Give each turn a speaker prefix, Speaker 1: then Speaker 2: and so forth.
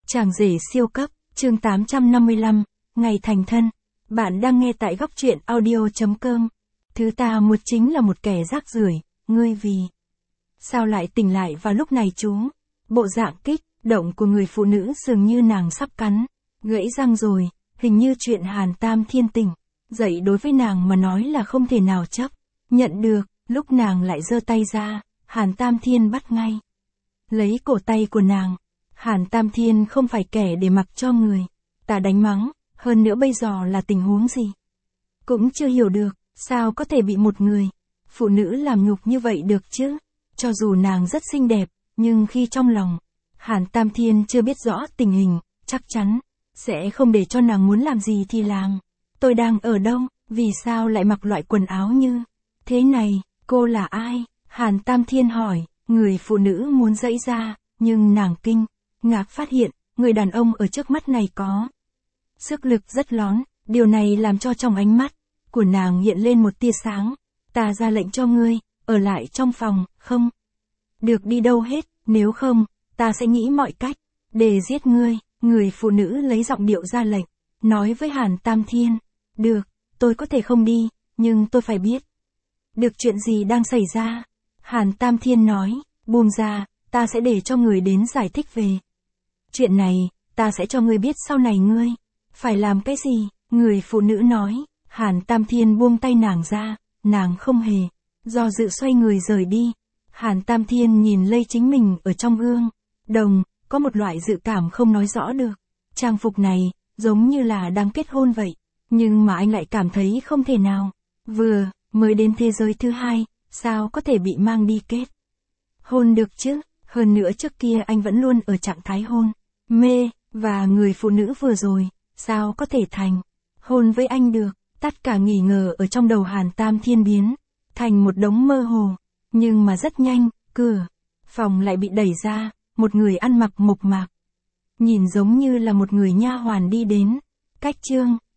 Speaker 1: Chàng rể siêu cấp, chương 855, ngày thành thân. Bạn đang nghe tại góc truyện audio.com. Thứ ta một chính là một kẻ rác rưởi, ngươi vì sao lại tỉnh lại vào lúc này chú? Bộ dạng kích động của người phụ nữ dường như nàng sắp cắn gãy răng rồi, hình như chuyện Hàn Tam Thiên tỉnh dậy đối với nàng mà nói là không thể nào chấp nhận được. Lúc nàng lại giơ tay ra, Hàn Tam Thiên bắt ngay lấy cổ tay của nàng. Hàn Tam Thiên không phải kẻ để mặc cho người ta đánh mắng, hơn nữa bây giờ là tình huống gì cũng chưa hiểu được, sao có thể bị một người phụ nữ làm nhục như vậy được chứ? Cho dù nàng rất xinh đẹp, nhưng khi trong lòng Hàn Tam Thiên chưa biết rõ tình hình, chắc chắn sẽ không để cho nàng muốn làm gì thì làm. Tôi đang ở đâu, vì sao lại mặc loại quần áo như thế này, cô là ai? Hàn Tam Thiên hỏi. Người phụ nữ muốn giãy ra, nhưng nàng kinh ngạc phát hiện, người đàn ông ở trước mắt này có sức lực rất lớn, điều này làm cho trong ánh mắt của nàng hiện lên một tia sáng. Ta ra lệnh cho ngươi ở lại trong phòng, không được đi đâu hết, nếu không, ta sẽ nghĩ mọi cách để giết ngươi. Người phụ nữ lấy giọng điệu ra lệnh, nói với Hàn Tam Thiên, được, tôi có thể không đi, nhưng tôi phải biết được chuyện gì đang xảy ra. Hàn Tam Thiên nói, buông ra, ta sẽ để cho người đến giải thích về chuyện này, ta sẽ cho ngươi biết sau này ngươi phải làm cái gì. Người phụ nữ nói. Hàn Tam Thiên buông tay nàng ra, nàng không hề do dự xoay người rời đi. Hàn Tam Thiên nhìn lây chính mình ở trong gương đồng, có một loại dự cảm không nói rõ được. Trang phục này, giống như là đang kết hôn vậy, nhưng mà anh lại cảm thấy không thể nào. Vừa mới đến thế giới thứ hai, sao có thể bị mang đi kết hôn được chứ? Hơn nữa trước kia anh vẫn luôn ở trạng thái hôn mê, và người phụ nữ vừa rồi, sao có thể thành hôn với anh được? Tất cả nghi ngờ ở trong đầu Hàn Tam Thiên biến thành một đống mơ hồ. Nhưng mà rất nhanh, cửa phòng lại bị đẩy ra, một người ăn mặc mộc mạc, nhìn giống như là một người nha hoàn đi đến. Cách chương